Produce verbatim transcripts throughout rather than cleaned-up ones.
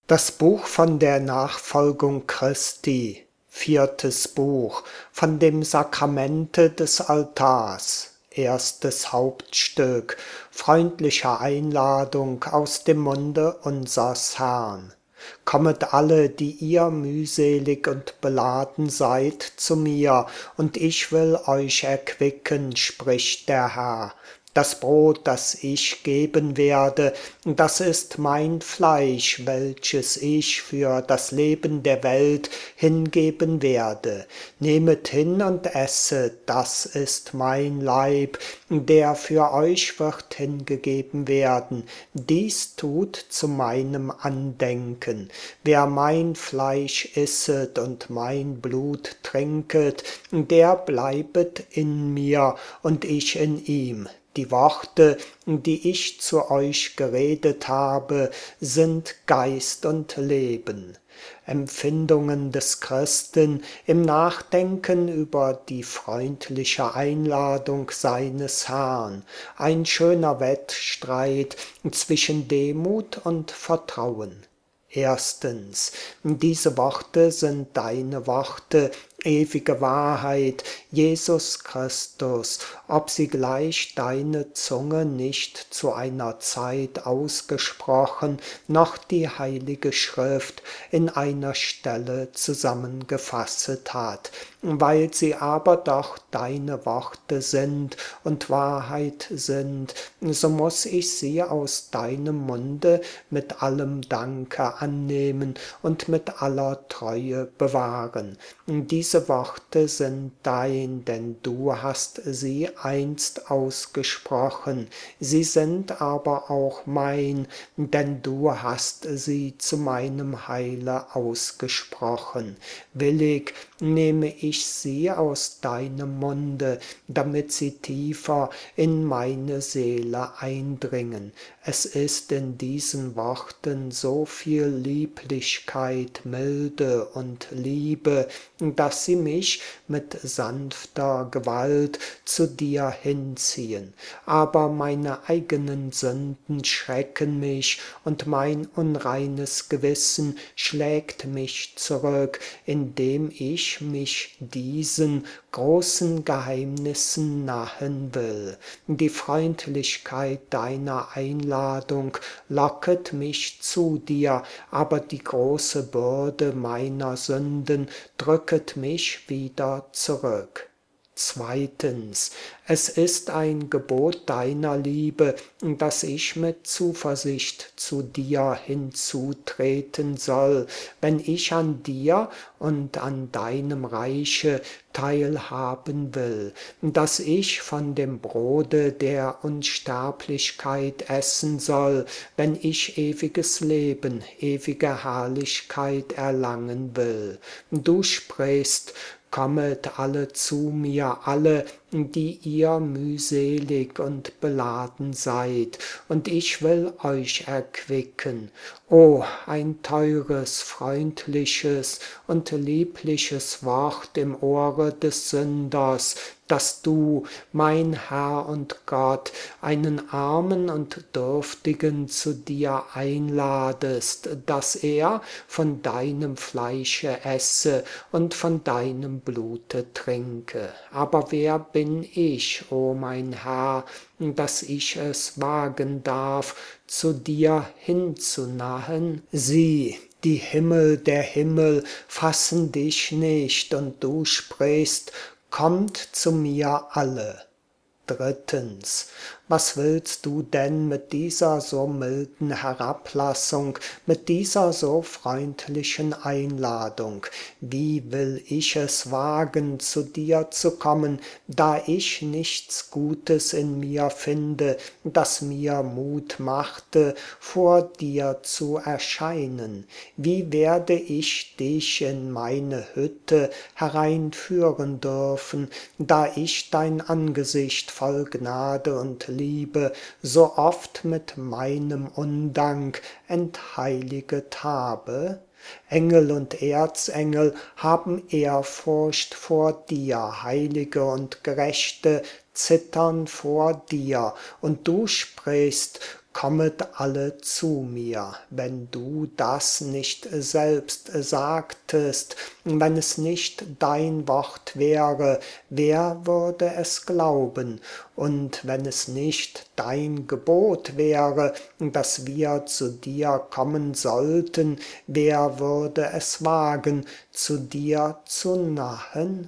Das Buch von der Nachfolgung Christi, viertes Buch, von dem Sakramente des Altars, erstes Hauptstück, freundliche Einladung aus dem Munde unsers Herrn. Kommet alle, die ihr mühselig und beladen seid, zu mir, und ich will euch erquicken, spricht der Herr. Das Brot, das ich geben werde, das ist mein Fleisch, welches ich für das Leben der Welt hingeben werde. Nehmet hin und esset, das ist mein Leib, der für euch wird hingegeben werden. Dies tut zu meinem Andenken. Wer mein Fleisch isset und mein Blut trinket, der bleibet in mir und ich in ihm. Die Worte, die ich zu euch geredet habe, sind Geist und Leben. Empfindungen des Christen im Nachdenken über die freundliche Einladung seines Herrn, ein schöner Wettstreit zwischen Demut und Vertrauen. Erstens, diese Worte sind deine Worte, ewige Wahrheit, Jesus Christus, ob sie gleich deine Zunge nicht zu einer Zeit ausgesprochen, noch die Heilige Schrift in einer Stelle zusammengefasset hat. Weil sie aber doch deine Worte sind und Wahrheit sind, so muß ich sie aus deinem Munde mit allem Danke annehmen und mit aller Treue bewahren. Diese Worte sind dein, denn du hast sie einst ausgesprochen. Sie sind aber auch mein, denn du hast sie zu meinem Heile ausgesprochen. Willig nehme ich sie aus deinem Munde, damit sie tiefer in meine Seele eindringen. Es ist in diesen Worten so viel Lieblichkeit, Milde und Liebe, dass sie mich mit sanfter Gewalt zu dir hinziehen. Aber meine eigenen Sünden schrecken mich, und mein unreines Gewissen schlägt mich zurück, indem ich mich diesen großen Geheimnissen nahen will. Die Freundlichkeit deiner Einladung locket mich zu dir, aber die große Bürde meiner Sünden drücket mich wieder zurück. Zweitens, es ist ein Gebot deiner Liebe, dass ich mit Zuversicht zu dir hinzutreten soll, wenn ich an dir und an deinem Reiche teilhaben will, dass ich von dem Brote der Unsterblichkeit essen soll, wenn ich ewiges Leben, ewige Herrlichkeit erlangen will. Du sprichst: Kommet alle zu mir, alle, die ihr mühselig und beladen seid, und ich will euch erquicken. O, ein teures, freundliches und liebliches Wort im Ohre des Sünders, dass du, mein Herr und Gott, einen Armen und Dürftigen zu dir einladest, dass er von deinem Fleische esse und von deinem Blute trinke. Aber wer bin ich, o mein Herr, dass ich es wagen darf, zu dir hinzunahen? Sieh, die Himmel der Himmel fassen dich nicht, und du sprichst: Kommt zu mir alle. Drittens, was willst du denn mit dieser so milden Herablassung, mit dieser so freundlichen Einladung? Wie will ich es wagen, zu dir zu kommen, da ich nichts Gutes in mir finde, das mir Mut machte, vor dir zu erscheinen? Wie werde ich dich in meine Hütte hereinführen dürfen, da ich dein Angesicht voll Gnade und Liebe so oft mit meinem Undank entheiliget habe? Engel und Erzengel haben Ehrfurcht vor dir, Heilige und Gerechte zittern vor dir, und du sprichst: kommet alle zu mir. Wenn du das nicht selbst sagtest, wenn es nicht dein Wort wäre, wer würde es glauben? Und wenn es nicht dein Gebot wäre, dass wir zu dir kommen sollten, wer würde es wagen, zu dir zu nahen?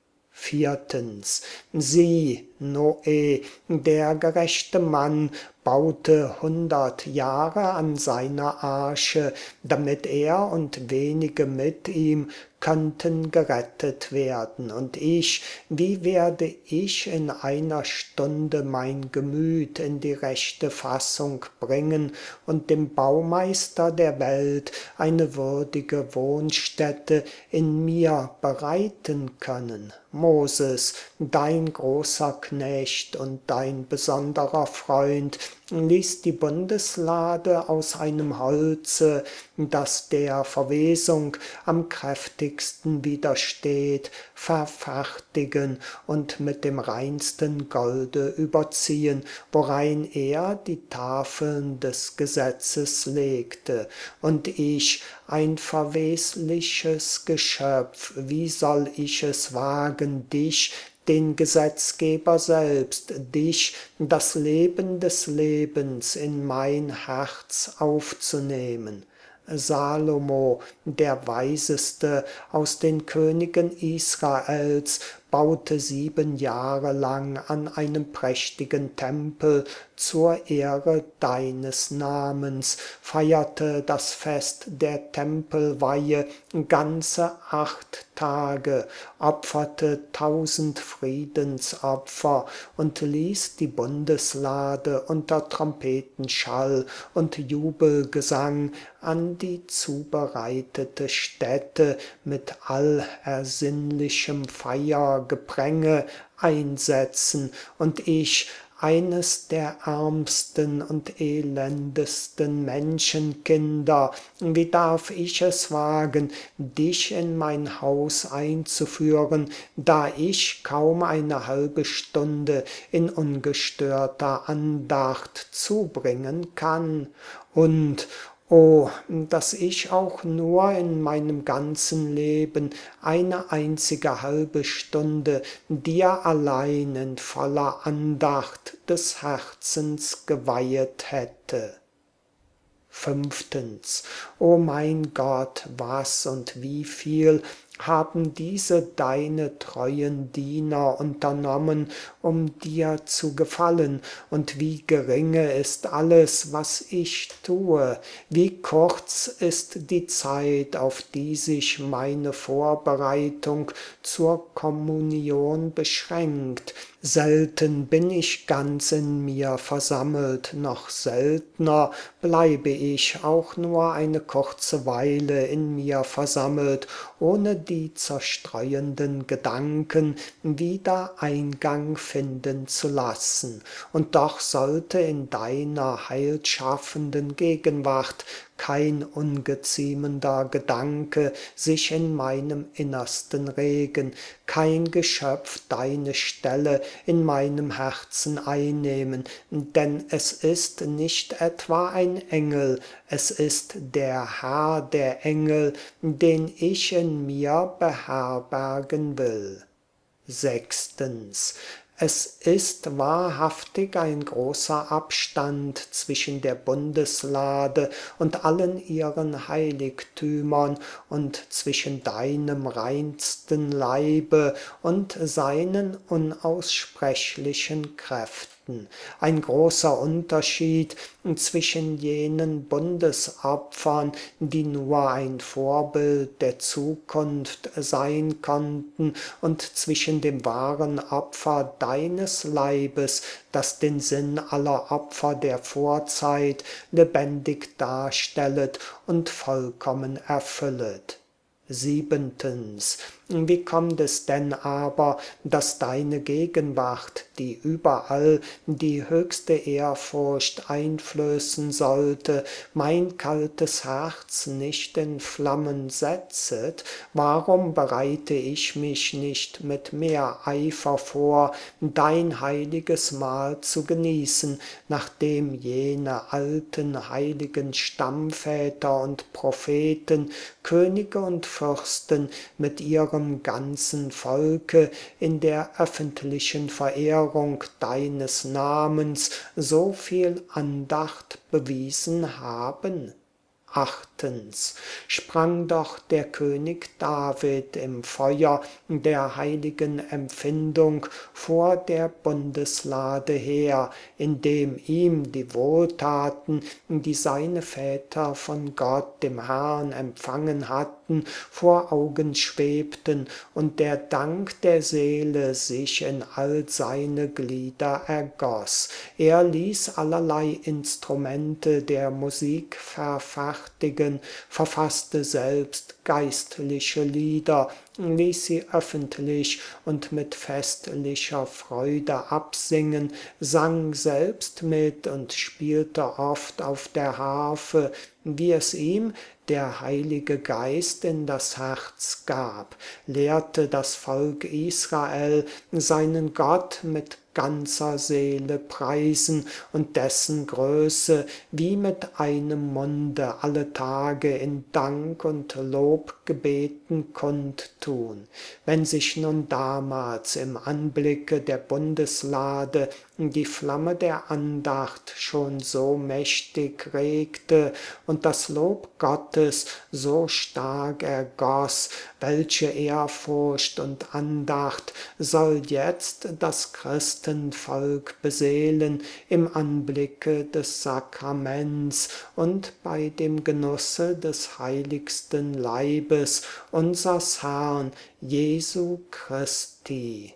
Viertens. Sieh, Noe, der gerechte Mann, baute hundert Jahre an seiner Arche, damit er und wenige mit ihm könnten gerettet werden. Und ich, wie werde ich in einer Stunde mein Gemüt in die rechte Fassung bringen und dem Baumeister der Welt eine würdige Wohnstätte in mir bereiten können? Moses, dein großer Knecht und dein besonderer Freund, ließ die Bundeslade aus einem Holze, das der Verwesung am kräftigsten widersteht, verfertigen und mit dem reinsten Golde überziehen, worein er die Tafeln des Gesetzes legte. Und ich, ein verwesliches Geschöpf, wie soll ich es wagen, dich, den Gesetzgeber selbst, dich, das Leben des Lebens, in mein Herz aufzunehmen? Salomo, der Weiseste aus den Königen Israels, baute sieben Jahre lang an einem prächtigen Tempel zur Ehre deines Namens, feierte das Fest der Tempelweihe ganze acht Tage, opferte tausend Friedensopfer und ließ die Bundeslade unter Trompetenschall und Jubelgesang an die zubereitete Stätte mit allersinnlichem Feiergepränge einsetzen, und ich, eines der ärmsten und elendesten Menschenkinder, wie darf ich es wagen, dich in mein Haus einzuführen, da ich kaum eine halbe Stunde in ungestörter Andacht zubringen kann? Und oh, dass ich auch nur in meinem ganzen Leben eine einzige halbe Stunde dir allein in voller Andacht des Herzens geweihet hätte. Fünftens. O mein Gott, was und wie viel haben diese deine treuen Diener unternommen, um dir zu gefallen, und wie geringe ist alles, was ich tue, wie kurz ist die Zeit, auf die sich meine Vorbereitung zur Kommunion beschränkt. Selten bin ich ganz in mir versammelt, noch seltner bleibe ich auch nur eine kurze Weile in mir versammelt, ohne die zerstreuenden Gedanken wieder Eingang finden zu lassen. Und doch sollte in deiner heilschaffenden Gegenwart kein ungeziemender Gedanke sich in meinem Innersten regen, kein Geschöpf deine Stelle in meinem Herzen einnehmen, denn es ist nicht etwa ein Engel, es ist der Herr der Engel, den ich in mir beherbergen will. Sechstens. Es ist wahrhaftig ein großer Abstand zwischen der Bundeslade und allen ihren Heiligtümern und zwischen deinem reinsten Leibe und seinen unaussprechlichen Kräften. Ein großer Unterschied zwischen jenen Bundesopfern, die nur ein Vorbild der Zukunft sein konnten, und zwischen dem wahren Opfer deines Leibes, das den Sinn aller Opfer der Vorzeit lebendig darstellet und vollkommen erfüllet. Siebentens. Wie kommt es denn aber, dass deine Gegenwart, die überall die höchste Ehrfurcht einflößen sollte, mein kaltes Herz nicht in Flammen setzet? Warum bereite ich mich nicht mit mehr Eifer vor, dein heiliges Mahl zu genießen, nachdem jene alten heiligen Stammväter und Propheten, Könige und Fürsten mit ihrem ganzen Volke in der öffentlichen Verehrung deines Namens so viel Andacht bewiesen haben? Achtens. Sprang doch der König David im Feuer der heiligen Empfindung vor der Bundeslade her, indem ihm die Wohltaten, die seine Väter von Gott, dem Herrn, empfangen hatten, vor Augen schwebten und der Dank der Seele sich in all seine Glieder ergoß. Er ließ allerlei Instrumente der Musik verfertigen, verfasste selbst geistliche Lieder, ließ sie öffentlich und mit festlicher Freude absingen, sang selbst mit und spielte oft auf der Harfe, wie es ihm der Heilige Geist in das Herz gab, lehrte das Volk Israel seinen Gott mit ganzer Seele preisen und dessen Größe wie mit einem Munde alle Tage in Dank und Lobgebeten kundtun. Wenn sich nun damals im Anblicke der Bundeslade die Flamme der Andacht schon so mächtig regte und das Lob Gottes so stark ergoß, welche Ehrfurcht und Andacht soll jetzt das Christenvolk beseelen im Anblicke des Sakraments und bei dem Genusse des heiligsten Leibes unsers Herrn Jesu Christi.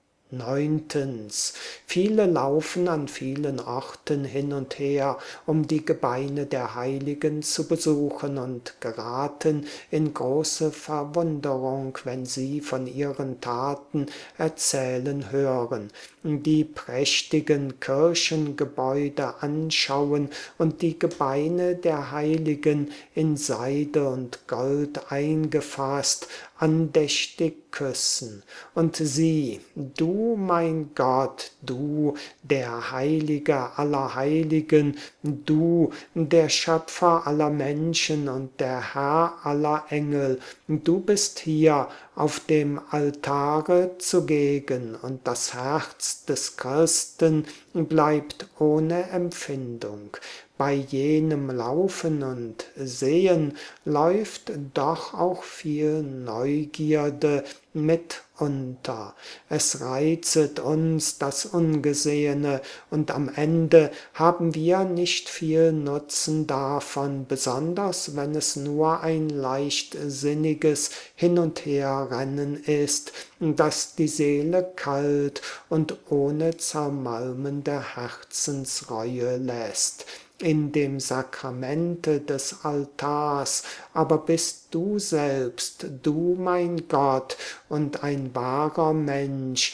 Neuntens. Viele laufen an vielen Orten hin und her, um die Gebeine der Heiligen zu besuchen und geraten in große Verwunderung, wenn sie von ihren Taten erzählen hören, die prächtigen Kirchengebäude anschauen und die Gebeine der Heiligen in Seide und Gold eingefasst andächtig küssen. Und sieh, du, mein Gott, du, der Heilige aller Heiligen, du, der Schöpfer aller Menschen und der Herr aller Engel, du bist hier auf dem Altare zugegen, und das Herz des Christen bleibt ohne Empfindung. Bei jenem Laufen und Sehen läuft doch auch viel Neugierde mit unter. Es reizet uns das Ungesehene, und am Ende haben wir nicht viel Nutzen davon, besonders wenn es nur ein leichtsinniges Hin- und Herrennen ist, das die Seele kalt und ohne zermalmende Herzensreue lässt. In dem Sakramente des Altars aber bist du selbst, du mein Gott und ein wahrer Mensch,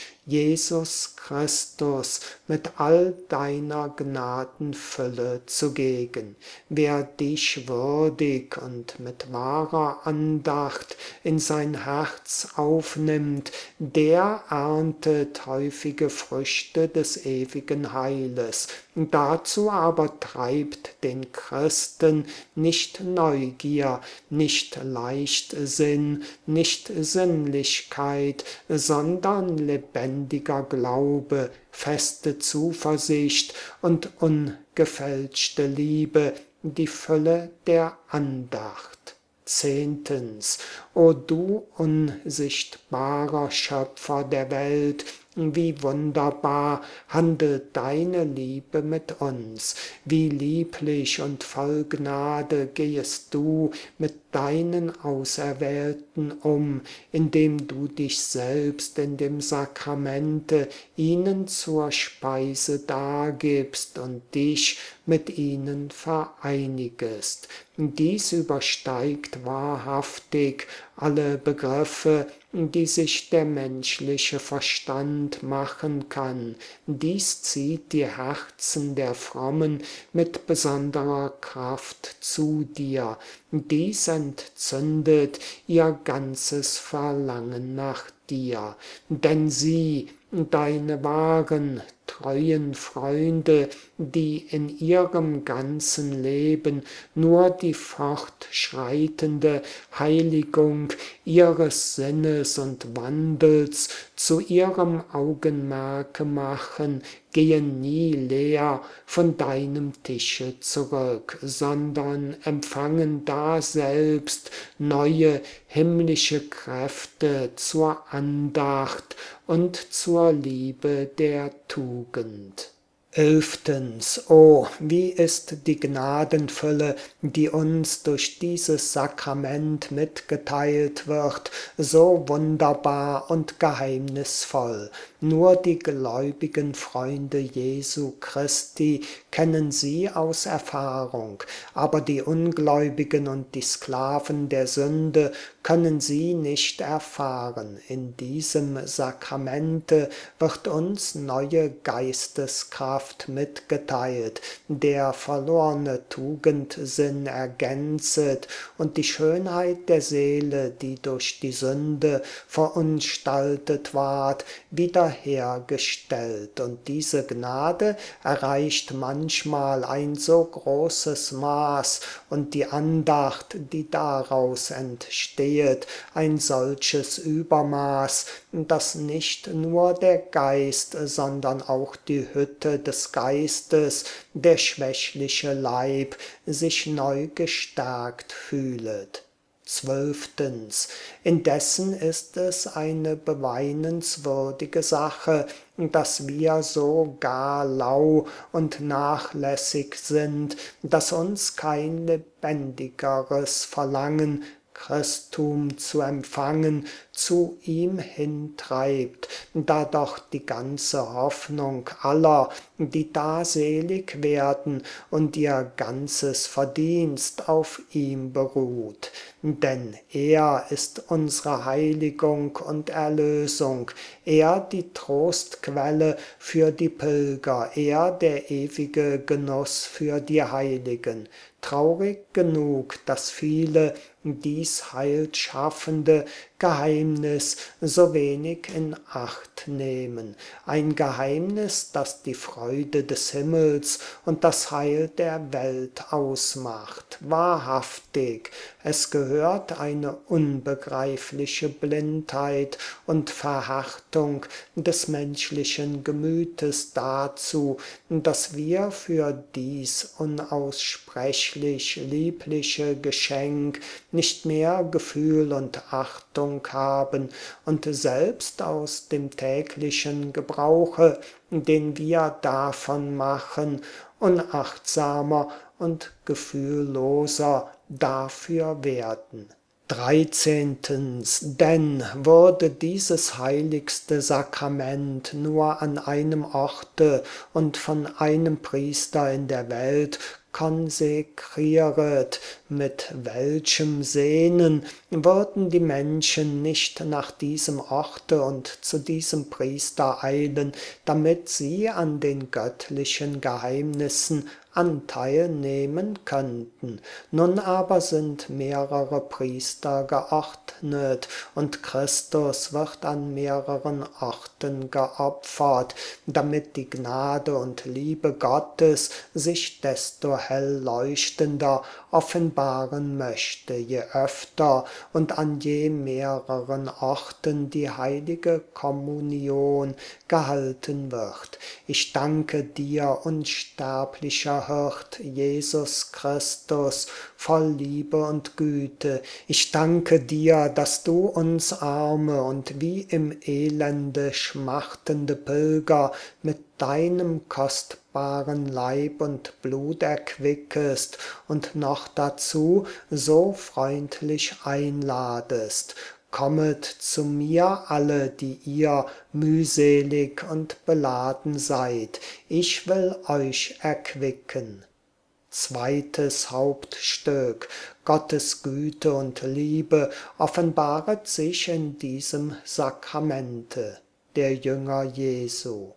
Jesus Christus, mit all deiner Gnadenfülle zugegen. Wer dich würdig und mit wahrer Andacht in sein Herz aufnimmt, der erntet häufige Früchte des ewigen Heiles. Dazu aber treibt den Christen nicht Neugier, nicht Leichtsinn, nicht Sinnlichkeit, sondern lebendiger Glaube, feste Zuversicht und ungefälschte Liebe, die Fülle der Andacht. Zehntens. O du unsichtbarer Schöpfer der Welt, wie wunderbar handelt deine Liebe mit uns, wie lieblich und voll Gnade gehest du mit deinen Auserwählten um, indem du dich selbst in dem Sakramente ihnen zur Speise dargibst und dich mit ihnen vereinigest. Dies übersteigt wahrhaftig alle Begriffe, die sich der menschliche Verstand machen kann. Dies zieht die Herzen der Frommen mit besonderer Kraft zu dir. Dies entzündet ihr ganzes Verlangen nach dir. Denn sie, deine wahren, treuen Freunde, die in ihrem ganzen Leben nur die fortschreitende Heiligung ihres Sinnes und Wandels zu ihrem Augenmerke machen, gehen nie leer von deinem Tische zurück, sondern empfangen daselbst neue himmlische Kräfte zur Andacht und zur Liebe der Tugend. Elftens, oh, wie ist die Gnadenfülle, die uns durch dieses Sakrament mitgeteilt wird, so wunderbar und geheimnisvoll. Nur die gläubigen Freunde Jesu Christi kennen sie aus Erfahrung, aber die Ungläubigen und die Sklaven der Sünde können sie nicht erfahren. In diesem Sakramente wird uns neue Geisteskraft mitgeteilt, der verlorene Tugendsinn ergänzet und die Schönheit der Seele, die durch die Sünde verunstaltet ward, wiederhergestellt. Und diese Gnade erreicht manchmal ein so großes Maß und die Andacht, die daraus entsteht, ein solches Übermaß, dass nicht nur der Geist, sondern auch die Hütte des Geistes, der schwächliche Leib, sich neu gestärkt fühlet. Zwölftens. Indessen ist es eine beweinenswürdige Sache, dass wir so gar lau und nachlässig sind, dass uns kein lebendigeres Verlangen, Christum zu empfangen, zu ihm hintreibt, da doch die ganze Hoffnung aller, die da selig werden und ihr ganzes Verdienst auf ihm beruht. Denn er ist unsere Heiligung und Erlösung, er die Trostquelle für die Pilger, er der ewige Genuss für die Heiligen. Traurig genug, dass viele dies heilschaffende Geheimnis so wenig in Acht nehmen. Ein Geheimnis, das die Freude des Himmels und das Heil der Welt ausmacht. Wahrhaftig, es gehört eine unbegreifliche Blindheit und Verhärtung des menschlichen Gemütes dazu, dass wir für dies unaussprechlich liebliche Geschenk nicht mehr Gefühl und Achtung haben und selbst aus dem täglichen Gebrauche, den wir davon machen, unachtsamer und gefühlloser dafür werden. Dreizehntens. Denn würde dieses heiligste Sakrament nur an einem Orte und von einem Priester in der Welt konsekrieret, mit welchem Sehnen würden die Menschen nicht nach diesem Orte und zu diesem Priester eilen, damit sie an den göttlichen Geheimnissen Anteil nehmen könnten. Nun aber sind mehrere Priester geordnet und Christus wird an mehreren Orten geopfert, damit die Gnade und Liebe Gottes sich desto hell leuchtender offenbaren möchte, je öfter und an je mehreren Orten die heilige Kommunion gehalten wird. Ich danke dir, unsterblicher guter Hirt, Jesus Christus, voll Liebe und Güte. Ich danke dir, dass du uns Arme und wie im Elende schmachtende Pilger mit deinem kostbaren Leib und Blut erquickest und noch dazu so freundlich einladest. Kommet zu mir alle, die ihr mühselig und beladen seid, ich will euch erquicken. Zweites Hauptstück. Gottes Güte und Liebe offenbaret sich in diesem Sakramente, der Jünger Jesu.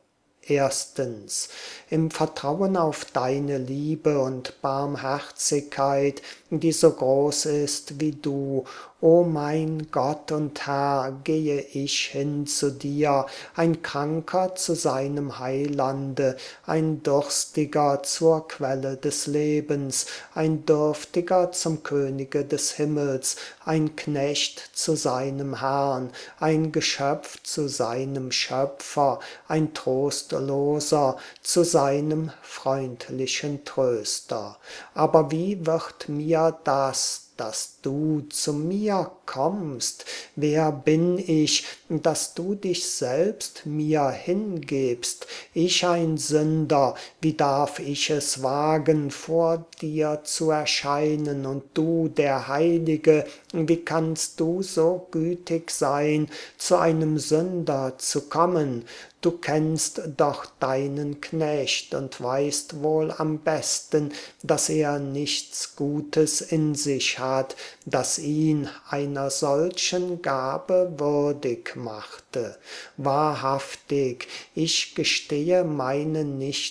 Erstens, im Vertrauen auf deine Liebe und Barmherzigkeit, die so groß ist wie du, o mein Gott und Herr, gehe ich hin zu dir, ein Kranker zu seinem Heilande, ein Durstiger zur Quelle des Lebens, ein Dürftiger zum Könige des Himmels, ein Knecht zu seinem Herrn, ein Geschöpf zu seinem Schöpfer, ein Trostloser zu seinem freundlichen Tröster. Aber wie wird mir das, dass du zu mir kommst? Wer bin ich, dass du dich selbst mir hingebst? Ich ein Sünder, wie darf ich es wagen, vor dir zu erscheinen? Und du, der Heilige, wie kannst du so gütig sein, zu einem Sünder zu kommen? Du kennst doch deinen Knecht und weißt wohl am besten, dass er nichts Gutes in sich hat, das ihn einer solchen Gabe würdig machte. Wahrhaftig, ich gestehe meine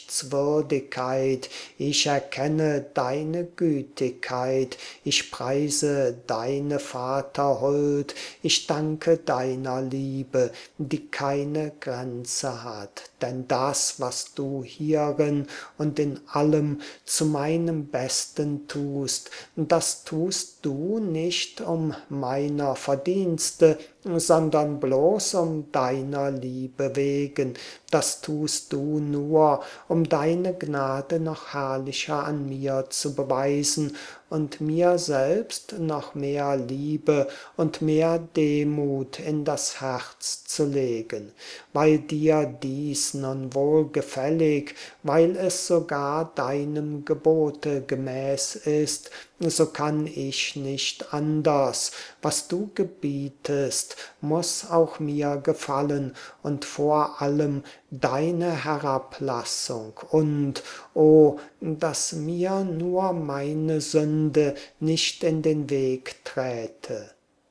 Nichtswürdigkeit, ich erkenne deine Gütigkeit, ich preise deine Vaterhuld, ich danke deiner Liebe, die keine Grenze hat, denn das, was du hierin und in allem zu meinem Besten tust, das tust du nicht um meiner Verdienste, sondern bloß um deiner Liebe wegen. Das tust du nur, um deine Gnade noch herrlicher an mir zu beweisen und mir selbst noch mehr Liebe und mehr Demut in das Herz zu legen. Weil dir dies nun wohlgefällig, weil es sogar deinem Gebote gemäß ist, so kann ich nicht anders. Was du gebietest, muß auch mir gefallen und vor allem deine Herablassung und, o, dass mir nur meine Sünde nicht in den Weg träte.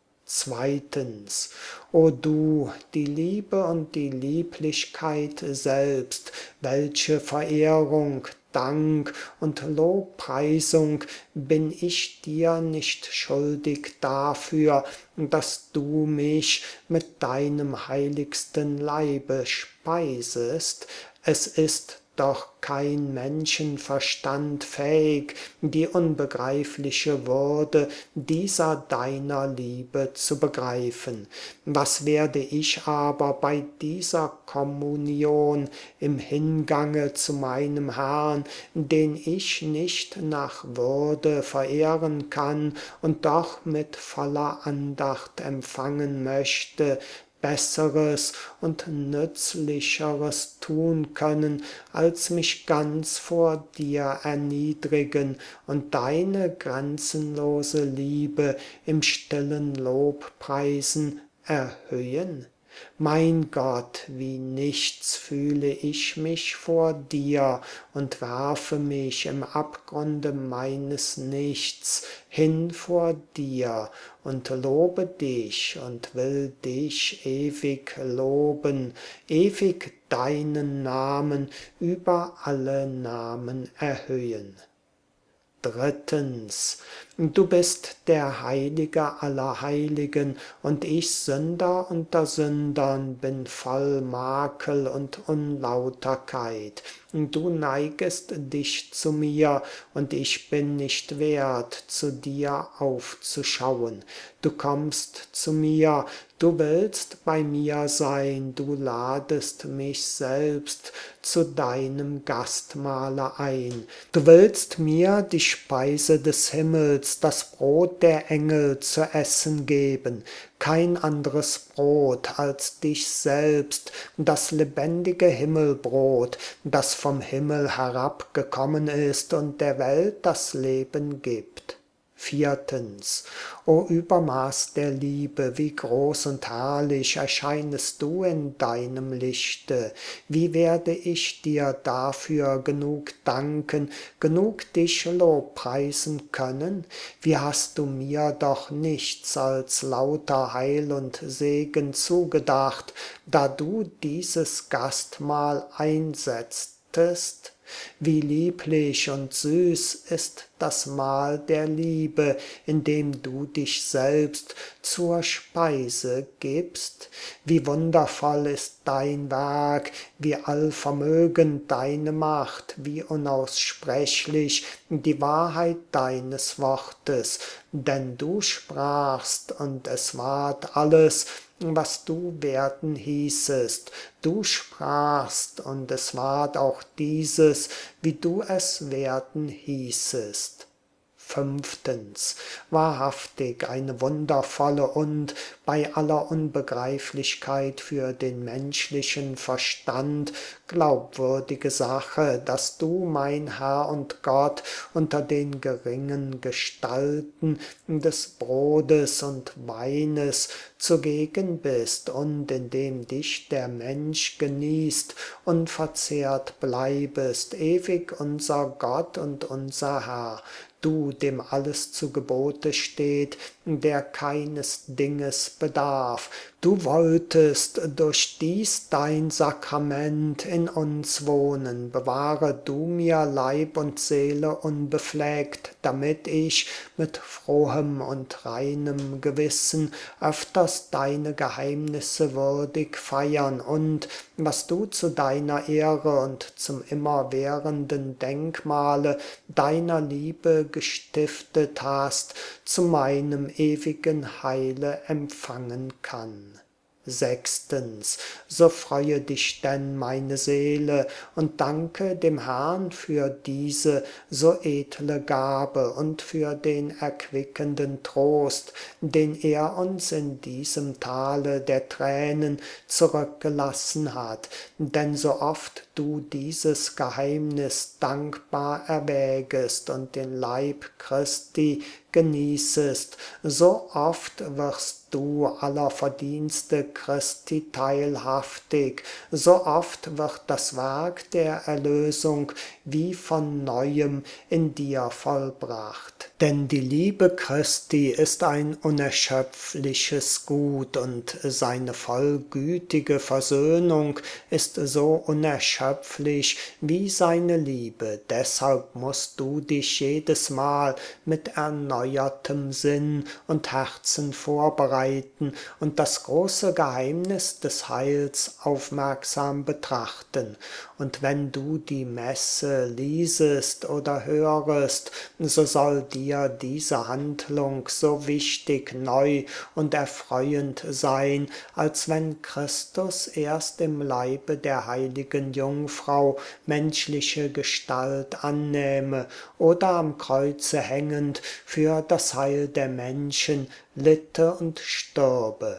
Zweitens, o du, die Liebe und die Lieblichkeit selbst, welche Verehrung, Dank und Lobpreisung bin ich dir nicht schuldig dafür, dass du mich mit deinem heiligsten Leibe speisest. Es ist doch kein Menschenverstand fähig, die unbegreifliche Würde dieser deiner Liebe zu begreifen. Was werde ich aber bei dieser Kommunion im Hingange zu meinem Herrn, den ich nicht nach Würde verehren kann und doch mit voller Andacht empfangen möchte, Besseres und Nützlicheres tun können, als mich ganz vor dir erniedrigen und deine grenzenlose Liebe im stillen Lobpreisen erhöhen? Mein Gott, wie nichts fühle ich mich vor dir und werfe mich im Abgrunde meines Nichts hin vor dir und lobe dich und will dich ewig loben, ewig deinen Namen über alle Namen erhöhen. Drittens, du bist der Heilige aller Heiligen, und ich, Sünder unter Sündern, bin voll Makel und Unlauterkeit. Du neigest dich zu mir, und ich bin nicht wert, zu dir aufzuschauen. Du kommst zu mir, Du willst bei mir sein, du ladest mich selbst zu deinem Gastmahle ein. Du willst mir die Speise des Himmels, das Brot der Engel zu essen geben, kein anderes Brot als dich selbst, das lebendige Himmelbrot, das vom Himmel herabgekommen ist und der Welt das Leben gibt. Viertens. O Übermaß der Liebe, wie groß und herrlich erscheinest du in deinem Lichte. Wie werde ich dir dafür genug danken, genug dich lobpreisen können? Wie hast du mir doch nichts als lauter Heil und Segen zugedacht, da du dieses Gastmahl einsetztest? Wie lieblich und süß ist das Mahl der Liebe, in dem du dich selbst zur Speise gibst. Wie wundervoll ist dein Werk, wie allvermögend deine Macht, wie unaussprechlich die Wahrheit deines Wortes. Denn du sprachst, und es ward alles, was du werden hießest. Du sprachst, und es ward auch dieses, wie du es werden hießest. Fünftens. Wahrhaftig eine wundervolle und bei aller Unbegreiflichkeit für den menschlichen Verstand glaubwürdige Sache, dass du, mein Herr und Gott, unter den geringen Gestalten des Brotes und Weines zugegen bist und indem dich der Mensch genießt, unverzehrt bleibest, ewig unser Gott und unser Herr. Du, dem alles zu Gebote steht, der keines Dinges bedarf. Du wolltest durch dies dein Sakrament in uns wohnen. Bewahre du mir Leib und Seele unbefleckt, damit ich mit frohem und reinem Gewissen öfters deine Geheimnisse würdig feiern und, was du zu deiner Ehre und zum immerwährenden Denkmale deiner Liebe gestiftet hast, zu meinem ewigen Heile empfangen kann. Sechstens. So freue dich denn, meine Seele, und danke dem Herrn für diese so edle Gabe und für den erquickenden Trost, den er uns in diesem Tale der Tränen zurückgelassen hat. Denn so oft du dieses Geheimnis dankbar erwägest und den Leib Christi genießest, so oft wirst du aller Verdienste Christi teilhaftig, so oft wird das Werk der Erlösung wie von Neuem in dir vollbracht. Denn die Liebe Christi ist ein unerschöpfliches Gut und seine vollgütige Versöhnung ist so unerschöpflich wie seine Liebe. Deshalb musst du dich jedes Mal mit erneuertem Sinn und Herzen vorbereiten und das große Geheimnis des Heils aufmerksam betrachten. Und wenn du die Messe liesest oder hörest, so soll dir diese Handlung so wichtig, neu und erfreuend sein, als wenn Christus erst im Leibe der heiligen Jungfrau menschliche Gestalt annähme oder am Kreuze hängend für das Heil der Menschen litte und stürbe.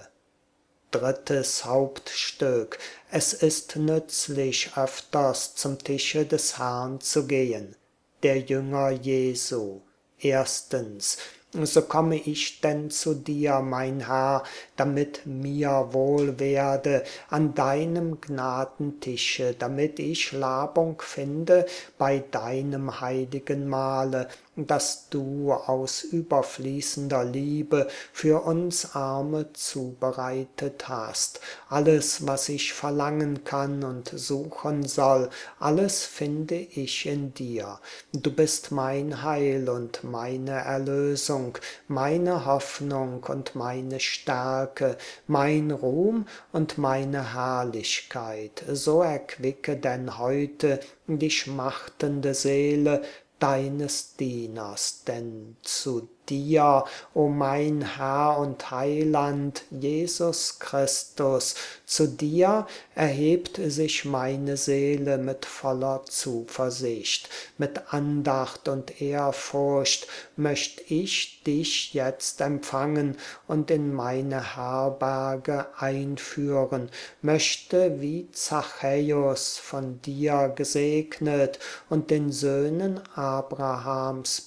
Drittes Hauptstück. Es ist nützlich, öfters zum Tische des Herrn zu gehen. Der Jünger Jesu. Erstens. So komme ich denn zu dir, mein Herr, damit mir wohl werde an deinem Gnadentische, damit ich Labung finde bei deinem heiligen Mahle, das du aus überfließender Liebe für uns Arme zubereitet hast. Alles, was ich verlangen kann und suchen soll, alles finde ich in dir. Du bist mein Heil und meine Erlösung, meine Hoffnung und meine Stärke, mein Ruhm und meine Herrlichkeit. So erquicke denn heute die schmachtende Seele deines Dieners, denn zu dir, o mein Herr und Heiland, Jesus Christus, zu dir erhebt sich meine Seele mit voller Zuversicht, mit Andacht und Ehrfurcht möcht ich dich jetzt empfangen und in meine Herberge einführen, möchte wie Zachäus von dir gesegnet und den Söhnen Abrahams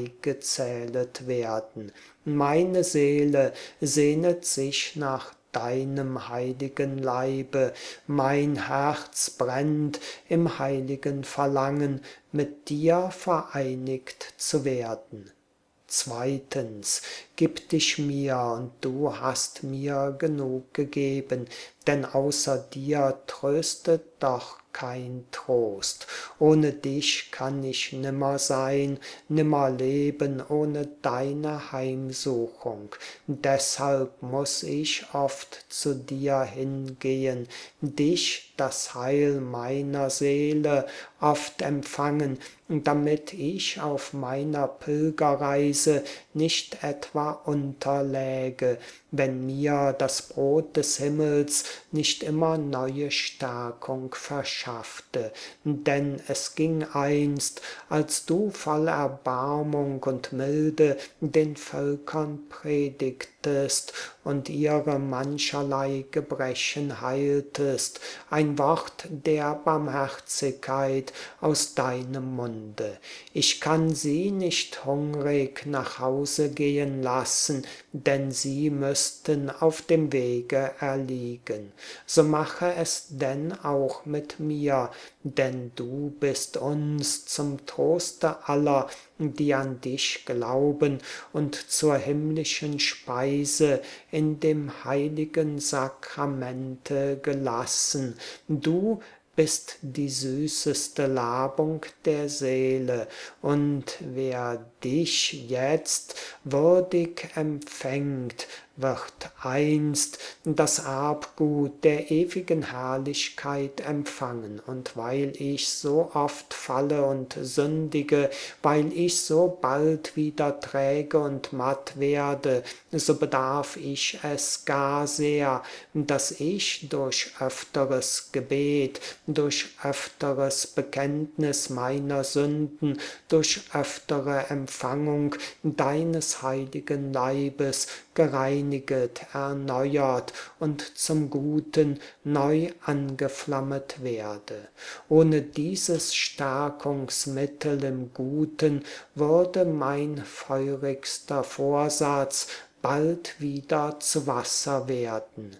beigezählet werden. Meine Seele sehnet sich nach deinem heiligen Leibe, mein Herz brennt im heiligen Verlangen, mit dir vereinigt zu werden. Zweitens, gib dich mir, und du hast mir genug gegeben, denn außer dir tröstet doch kein Trost. Ohne dich kann ich nimmer sein, nimmer leben ohne deine Heimsuchung. Deshalb muß ich oft zu dir hingehen, dich, das Heil meiner Seele, oft empfangen, damit ich auf meiner Pilgerreise nicht etwa unterläge, wenn mir das Brot des Himmels nicht immer neue Stärkung verschaffte. Denn es ging einst, als du voll Erbarmung und Milde den Völkern predigtest und ihre mancherlei Gebrechen heiltest, ein Wort der Barmherzigkeit aus deinem Munde. Ich kann sie nicht hungrig nach Hause gehen lassen, denn sie müssten auf dem Wege erliegen. So mache es denn auch mit mir, denn du bist uns zum Troste aller, die an dich glauben und zur himmlischen Speise in dem heiligen Sakramente gelassen. Du bist die süßeste Labung der Seele, und wer dich jetzt würdig empfängt, wird einst das Erbgut der ewigen Herrlichkeit empfangen. Und weil ich so oft falle und sündige, weil ich so bald wieder träge und matt werde, so bedarf ich es gar sehr, dass ich durch öfteres Gebet, durch öfteres Bekenntnis meiner Sünden, durch öftere Empfangung deines heiligen Leibes gereiniget, erneuert und zum Guten neu angeflammet werde. Ohne dieses Stärkungsmittel im Guten würde mein feurigster Vorsatz bald wieder zu Wasser werden.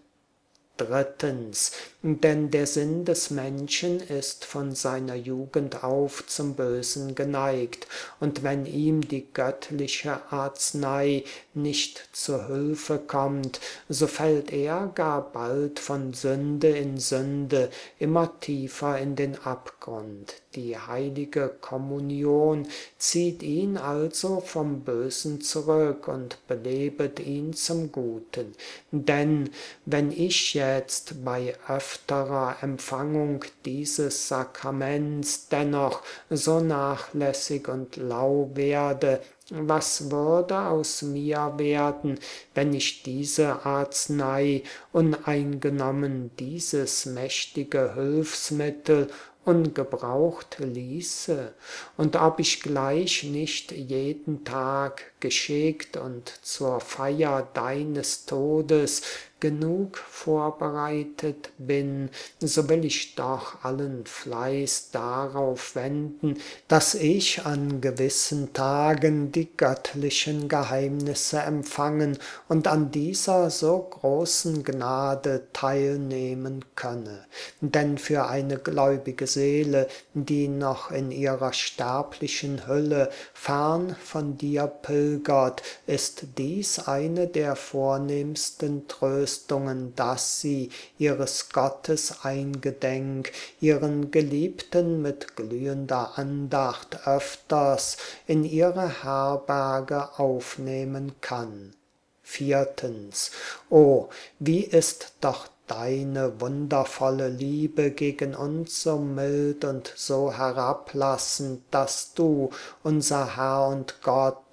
Drittens, denn der Sinn des Menschen ist von seiner Jugend auf zum Bösen geneigt, und wenn ihm die göttliche Arznei nicht zu Hilfe kommt, so fällt er gar bald von Sünde in Sünde, immer tiefer in den Abgrund. Die heilige Kommunion zieht ihn also vom Bösen zurück und belebet ihn zum Guten. Denn wenn ich jetzt bei öfterer Empfangung dieses Sakraments dennoch so nachlässig und lau werde, was würde aus mir werden, wenn ich diese Arznei uneingenommen, dieses mächtige Hilfsmittel ungebraucht ließe, und ob ich gleich nicht jeden Tag geschickt und zur Feier deines Todes genug vorbereitet bin, so will ich doch allen Fleiß darauf wenden, dass ich an gewissen Tagen die göttlichen Geheimnisse empfangen und an dieser so großen Gnade teilnehmen könne. Denn für eine gläubige Seele, die noch in ihrer sterblichen Hülle fern von dir pilgert, ist dies eine der vornehmsten Tröstungen, dass sie ihres Gottes eingedenk, ihren Geliebten mit glühender Andacht öfters in ihre Herberge aufnehmen kann. Viertens, o, wie ist doch deine wundervolle Liebe gegen uns so mild und so herablassend, dass du, unser Herr und Gott,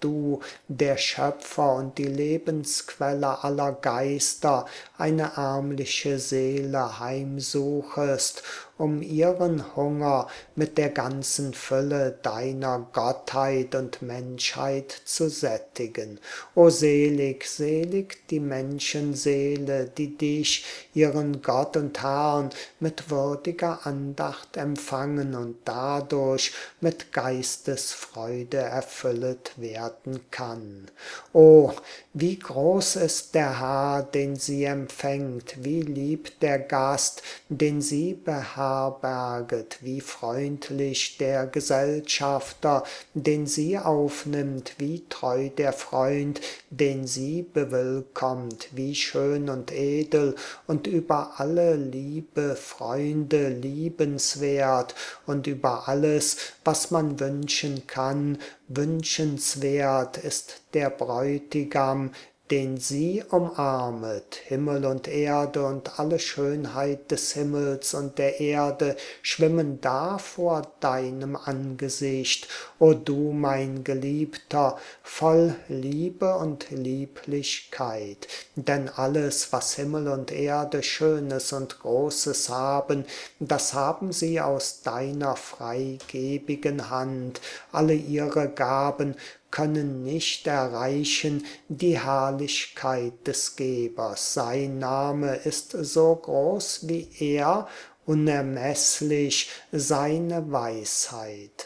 du, der Schöpfer und die Lebensquelle aller Geister, eine ärmliche Seele heimsuchest, um ihren Hunger mit der ganzen Fülle deiner Gottheit und Menschheit zu sättigen. O selig, selig die Menschenseele, die dich, ihren Gott und Herrn, mit würdiger Andacht empfangen und dadurch mit Geistesfreude erfüllet werden kann. O, wie groß ist der Herr, den sie empfängt, wie lieb der Gast, den sie beherberget, wie freundlich der Gesellschafter, den sie aufnimmt, wie treu der Freund, den sie bewillkommt, wie schön und edel und über alle Liebe, Freunde liebenswert und über alles, was man wünschen kann, wünschenswert ist der Bräutigam, den sie umarmet. Himmel und Erde und alle Schönheit des Himmels und der Erde schwimmen da vor deinem Angesicht, o du mein Geliebter, voll Liebe und Lieblichkeit. Denn alles, was Himmel und Erde Schönes und Großes haben, das haben sie aus deiner freigebigen Hand. Alle ihre Gaben können nicht erreichen die Herrlichkeit des Gebers. Sein Name ist so groß wie er, unermesslich seine Weisheit.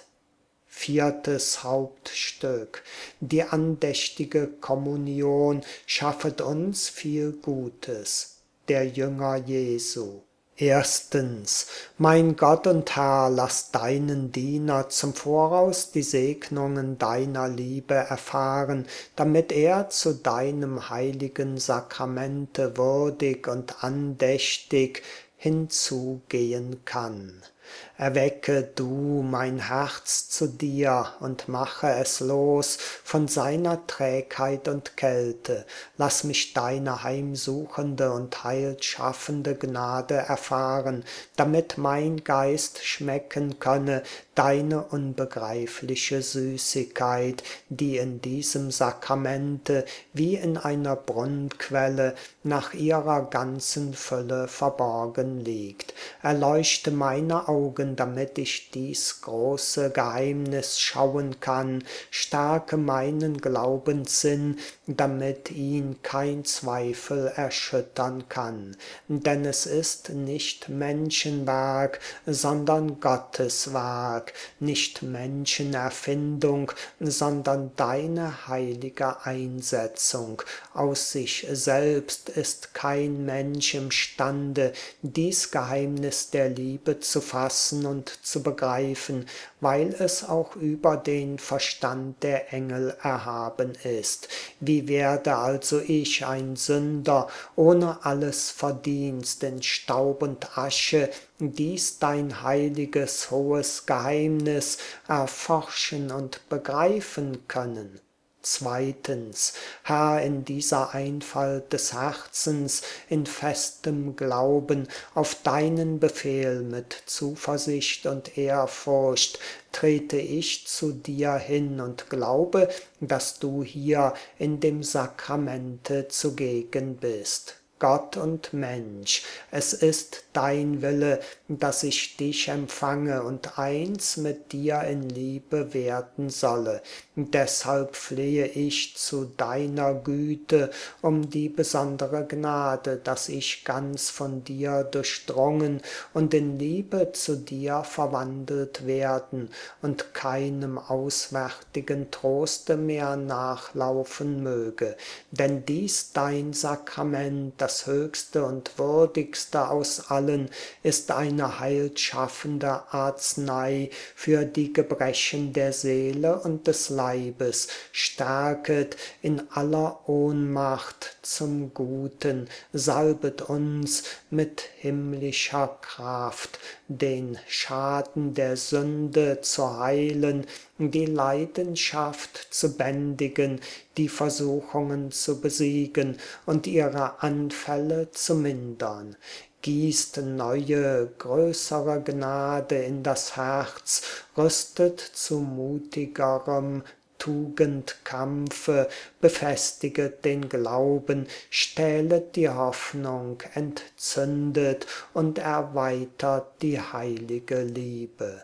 Viertes Hauptstück. Die andächtige Kommunion schaffet uns viel Gutes. Der Jünger Jesu. Erstens, mein Gott und Herr, lass deinen Diener zum Voraus die Segnungen deiner Liebe erfahren, damit er zu deinem heiligen Sakramente würdig und andächtig hinzugehen kann. Erwecke du mein Herz zu dir und mache es los von seiner Trägheit und Kälte. Lass mich deine heimsuchende und heilschaffende Gnade erfahren, damit mein Geist schmecken könne deine unbegreifliche Süßigkeit, die in diesem Sakramente wie in einer Brunnenquelle nach ihrer ganzen Fülle verborgen liegt. Erleuchte meine Augen, damit ich dies große Geheimnis schauen kann. Stärke meinen Glaubenssinn, damit ihn kein Zweifel erschüttern kann. Denn es ist nicht Menschenwerk, sondern Gottes Werk, nicht Menschenerfindung, sondern deine heilige Einsetzung. Aus sich selbst ist kein Mensch imstande, dies Geheimnis der Liebe zu fassen und zu begreifen, weil es auch über den Verstand der Engel erhaben ist. Wie werde also ich, ein Sünder, ohne alles Verdienst in Staub und Asche, dies dein heiliges, hohes Geheimnis erforschen und begreifen können? Zweitens, Herr, in dieser Einfalt des Herzens, in festem Glauben auf deinen Befehl mit Zuversicht und Ehrfurcht, trete ich zu dir hin und glaube, dass du hier in dem Sakramente zugegen bist. Gott und Mensch, es ist dein Wille, dass ich dich empfange und eins mit dir in Liebe werden solle. Deshalb flehe ich zu deiner Güte um die besondere Gnade, dass ich ganz von dir durchdrungen und in Liebe zu dir verwandelt werden und keinem auswärtigen Troste mehr nachlaufen möge. Denn dies dein Sakrament, das höchste und würdigste aus allen, ist eine heilschaffende Arznei für die Gebrechen der Seele und des Leibes, stärket in aller Ohnmacht zum Guten, salbet uns mit himmlischer Kraft, den Schaden der Sünde zu heilen, die Leidenschaft zu bändigen, die Versuchungen zu besiegen und ihre Anfälle zu mindern. Gießt neue, größere Gnade in das Herz, rüstet zu mutigerem Tugend kampfe, befestiget den Glauben, stählet die Hoffnung, entzündet und erweitert die heilige Liebe.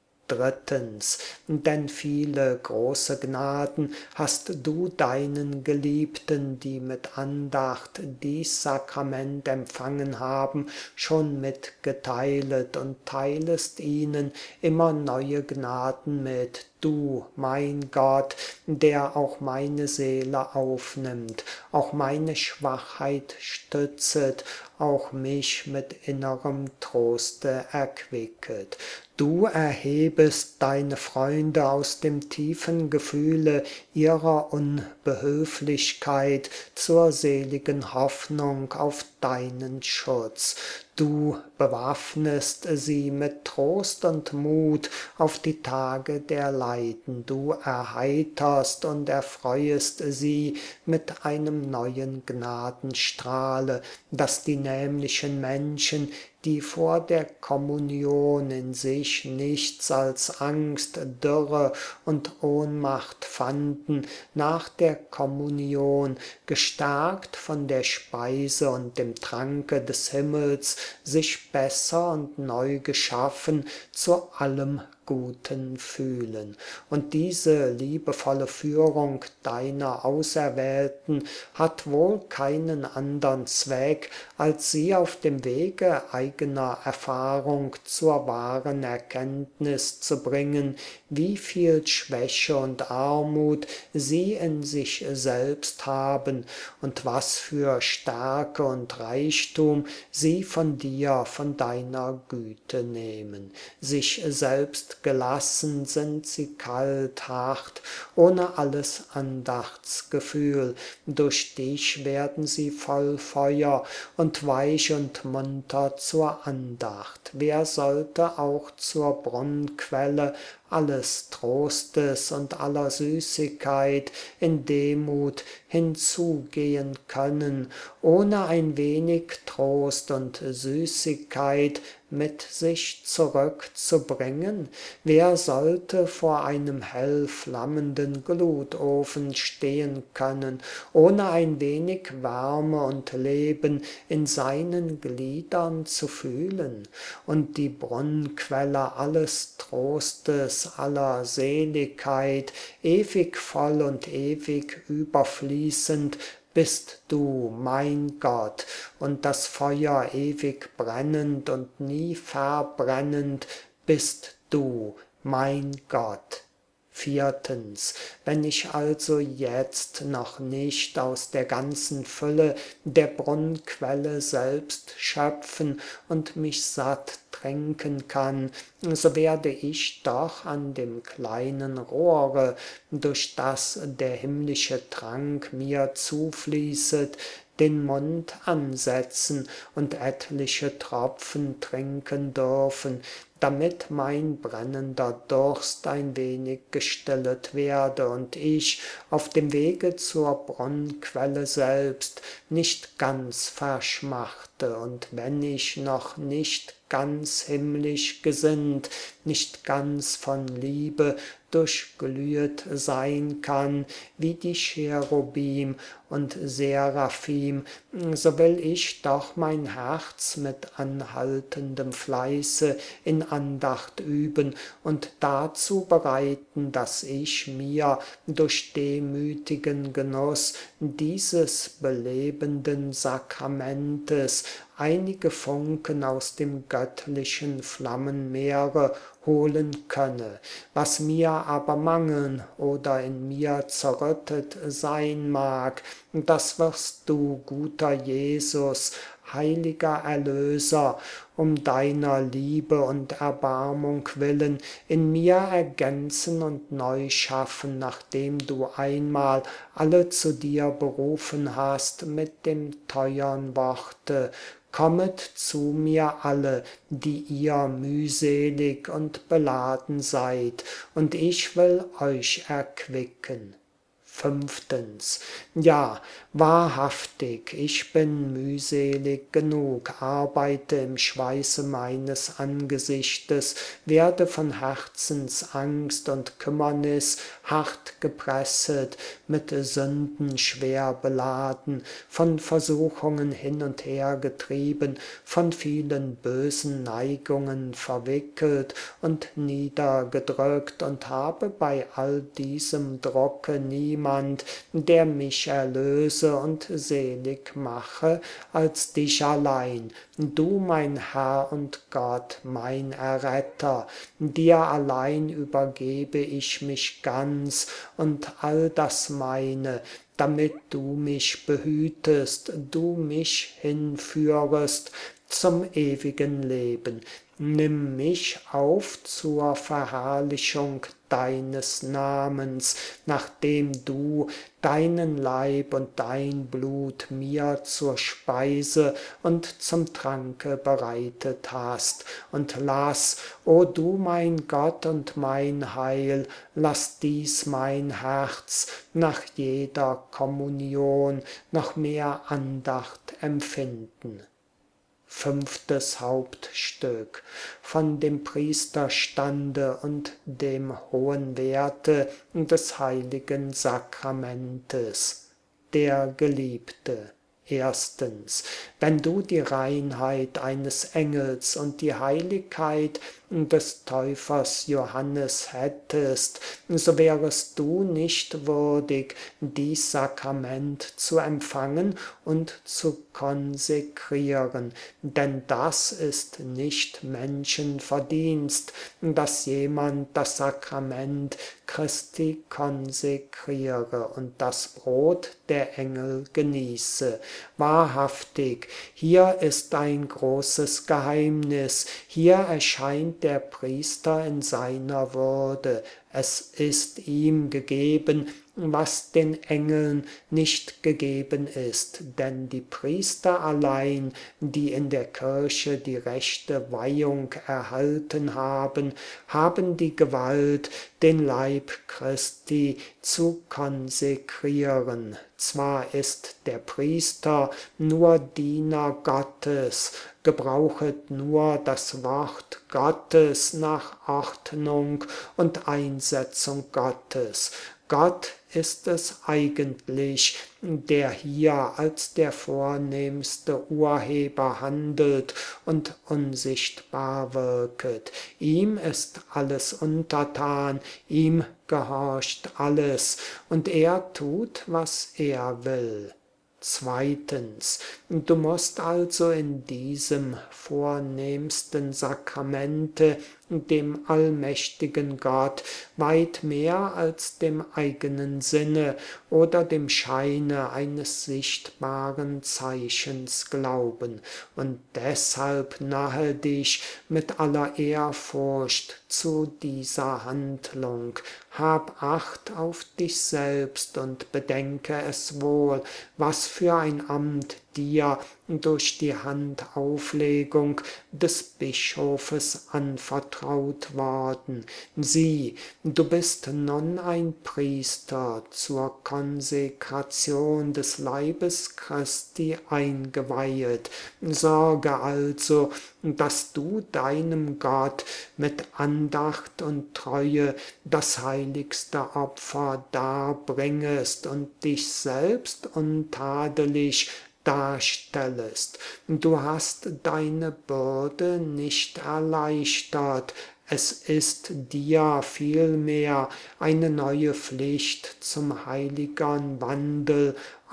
Drittens, denn viele große Gnaden hast du deinen Geliebten, die mit Andacht dies Sakrament empfangen haben, schon mitgeteilet und teilest ihnen immer neue Gnaden mit. Du, mein Gott, der auch meine Seele aufnimmt, auch meine Schwachheit stützet, auch mich mit innerem Troste erquicket. Du erhebest deine Freunde aus dem tiefen Gefühle ihrer Unbehülflichkeit zur seligen Hoffnung auf deinen Schutz. Du bewaffnest sie mit Trost und Mut auf die Tage der Leiden. Du erheiterst und erfreuest sie mit einem neuen Gnadenstrahle, dass die nämlichen Menschen, die vor der Kommunion in sich nichts als Angst, Dürre und Ohnmacht fanden, nach der Kommunion, gestärkt von der Speise und dem Tranke des Himmels, sich besser und neu geschaffen zu allem Guten fühlen. Und diese liebevolle Führung deiner Auserwählten hat wohl keinen andern Zweck, als sie auf dem Wege eigener Erfahrung zur wahren Erkenntnis zu bringen, wie viel Schwäche und Armut sie in sich selbst haben und was für Stärke und Reichtum sie von dir, von deiner Güte nehmen. Sich selbst gelassen sind sie kalt, hart, ohne alles Andachtsgefühl. Durch dich werden sie voll Feuer und weich und munter zur Andacht. Wer sollte auch zur Brunnenquelle alles Trostes und aller Süßigkeit in Demut hinzugehen können, ohne ein wenig Trost und Süßigkeit mit sich zurückzubringen? Wer sollte vor einem hell flammenden Glutofen stehen können, ohne ein wenig Wärme und Leben in seinen Gliedern zu fühlen? Und die Brunnenquelle alles Trostes, aller Seligkeit, ewig voll und ewig überfließend, bist du, mein Gott, und das Feuer ewig brennend und nie verbrennend, bist du, mein Gott. Viertens, wenn ich also jetzt noch nicht aus der ganzen Fülle der Brunnenquelle selbst schöpfen und mich satt trinken kann, so werde ich doch an dem kleinen Rohre, durch das der himmlische Trank mir zufließet, den Mund ansetzen und etliche Tropfen trinken dürfen, damit mein brennender Durst ein wenig gestillet werde und ich auf dem Wege zur Brunnenquelle selbst nicht ganz verschmachte. Und wenn ich noch nicht ganz himmlisch gesinnt, nicht ganz von Liebe durchglühet sein kann, wie die Cherubim und Seraphim, so will ich doch mein Herz mit anhaltendem Fleiße in Andacht üben und dazu bereiten, dass ich mir durch demütigen Genuss dieses belebenden Sakramentes einige Funken aus dem göttlichen Flammenmeere holen könne. Was mir aber mangeln oder in mir zerrüttet sein mag, das wirst du, guter Jesus, heiliger Erlöser, um deiner Liebe und Erbarmung willen in mir ergänzen und neu schaffen, nachdem du einmal alle zu dir berufen hast mit dem teuern Worte: Kommet zu mir alle, die ihr mühselig und beladen seid, und ich will euch erquicken. Fünftens. Ja, wahrhaftig, ich bin mühselig genug, arbeite im Schweiße meines Angesichtes, werde von Herzensangst und Kümmernis hart gepresset, mit Sünden schwer beladen, von Versuchungen hin und her getrieben, von vielen bösen Neigungen verwickelt und niedergedrückt und habe bei all diesem Drucke niemand, der mich erlöse und selig mache, als dich allein, du mein Herr und Gott, mein Erretter, dir allein übergebe ich mich ganz und all das meine, damit du mich behütest, du mich hinführest zum ewigen Leben. Nimm mich auf zur Verherrlichung deines Namens, nachdem du deinen Leib und dein Blut mir zur Speise und zum Tranke bereitet hast. Und lass, o du mein Gott und mein Heil, lass dies mein Herz nach jeder Kommunion noch mehr Andacht empfinden. Fünftes Hauptstück. Von dem Priesterstande und dem hohen Werte des heiligen Sakramentes. Der Geliebte. Erstens, wenn du die Reinheit eines Engels und die Heiligkeit des Täufers Johannes hättest, so wärest du nicht würdig, dies Sakrament zu empfangen und zu konsekrieren, denn das ist nicht Menschenverdienst, dass jemand das Sakrament Christi konsekriere und das Brot der Engel genieße. Wahrhaftig, hier ist ein großes Geheimnis, hier erscheint der Priester in seiner Würde. Es ist ihm gegeben, was den Engeln nicht gegeben ist, denn die Priester allein, die in der Kirche die rechte Weihung erhalten haben, haben die Gewalt, den Leib Christi zu konsekrieren. Zwar ist der Priester nur Diener Gottes, gebrauchet nur das Wort Gottes nach Ordnung und Einsetzung Gottes. Gott ist es eigentlich, der hier als der vornehmste Urheber handelt und unsichtbar wirket. Ihm ist alles untertan, ihm gehorcht alles, und er tut, was er will. Zweitens, du musst also in diesem vornehmsten Sakramente dem allmächtigen Gott weit mehr als dem eigenen Sinne oder dem Scheine eines sichtbaren Zeichens glauben, und deshalb nahe dich mit aller Ehrfurcht zu dieser Handlung. Hab Acht auf dich selbst und bedenke es wohl, was für ein Amt dir durch die Handauflegung des Bischofes anvertraut worden. Sieh, du bist nun ein Priester zur Konsekration des Leibes Christi eingeweihet. Sorge also, dass du deinem Gott mit Andacht und Treue das heiligste Opfer darbringest und dich selbst untadelig darstellest. Du hast deine Bürde nicht erleichtert, es ist dir vielmehr eine neue Pflicht zum heiligern Wandel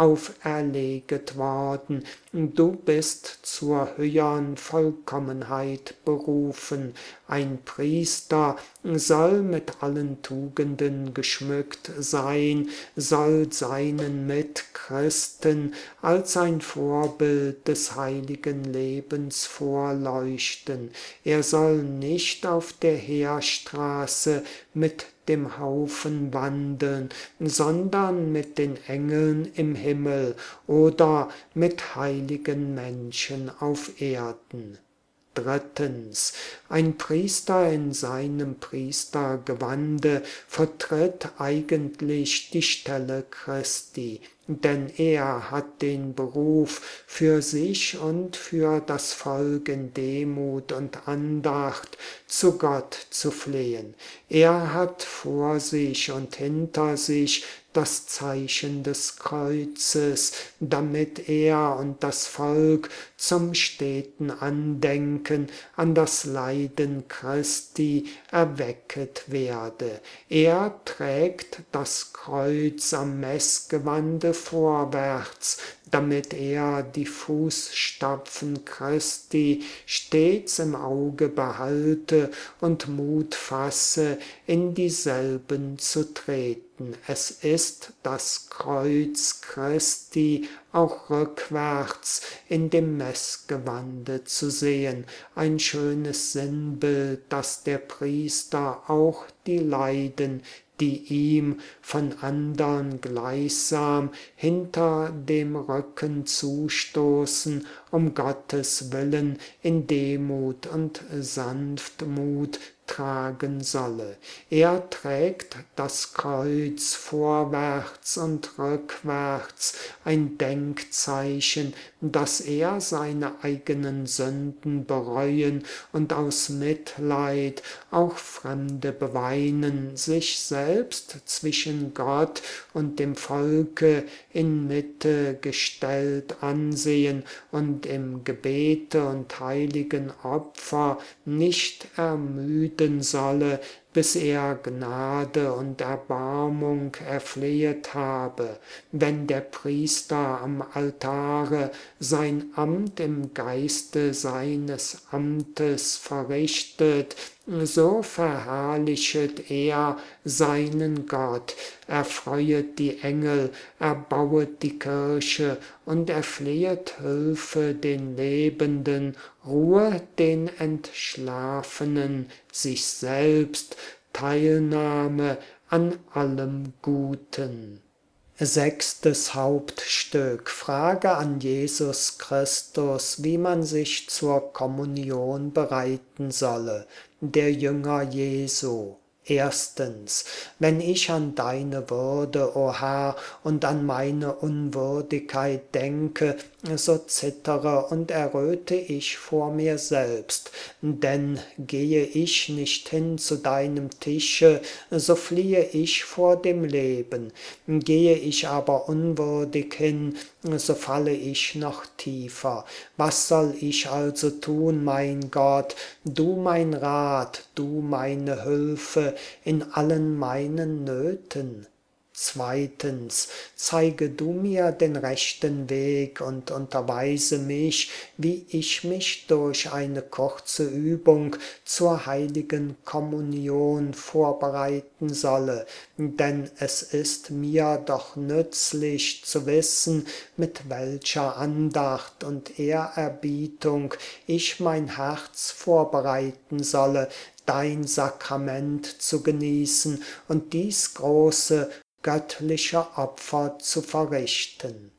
auferleget worden. Du bist zur höhern Vollkommenheit berufen. Ein Priester soll mit allen Tugenden geschmückt sein, soll seinen Mitchristen als ein Vorbild des heiligen Lebens vorleuchten. Er soll nicht auf der Heerstraße mit dem Haufen wandeln, sondern mit den Engeln im Himmel oder mit heiligen Menschen auf Erden. Drittens, ein Priester in seinem Priestergewande vertritt eigentlich die Stelle Christi, denn er hat den Beruf, für sich und für das Volk in Demut und Andacht zu Gott zu flehen. Er hat vor sich und hinter sich das Zeichen des Kreuzes, damit er und das Volk zum steten Andenken an das Leiden Christi erwecket werde. Er trägt das Kreuz am Messgewande vorwärts, damit er die Fußstapfen Christi stets im Auge behalte und Mut fasse, in dieselben zu treten. Es ist das Kreuz Christi auch rückwärts in dem Messgewande zu sehen, ein schönes Sinnbild, dass der Priester auch die Leiden, die ihm von andern gleichsam hinter dem Rücken zustoßen, um Gottes Willen in Demut und Sanftmut tragen solle. Er trägt das Kreuz vorwärts und rückwärts, ein Denkzeichen, dass er seine eigenen Sünden bereuen und aus Mitleid auch Fremde beweinen, sich selbst zwischen Gott und dem Volke in Mitte gestellt ansehen und im Gebete und heiligen Opfer nicht ermüden solle, bis er Gnade und Erbarmung erflehet habe. Wenn der Priester am Altare sein Amt im Geiste seines Amtes verrichtet, so verherrlichet er seinen Gott, erfreuet die Engel, erbauet die Kirche und erflehet Hilfe den Lebenden, Ruhe den Entschlafenen, sich selbst Teilnahme an allem Guten. Sechstes Hauptstück. Frage an Jesus Christus, wie man sich zur Kommunion bereiten solle. Der Jünger Jesu. Erstens, wenn ich an deine Würde, o Herr, und an meine Unwürdigkeit denke, so zittere und erröte ich vor mir selbst. Denn gehe ich nicht hin zu deinem Tische, so fliehe ich vor dem Leben. Gehe ich aber unwürdig hin, so falle ich noch tiefer. Was soll ich also tun, mein Gott? Du mein Rat, du meine Hilfe in allen meinen Nöten. Zweitens, zeige du mir den rechten Weg und unterweise mich, wie ich mich durch eine kurze Übung zur heiligen Kommunion vorbereiten solle, denn es ist mir doch nützlich zu wissen, mit welcher Andacht und Ehrerbietung ich mein Herz vorbereiten solle, dein Sakrament zu genießen und dies große göttliche Opfer zu verrichten.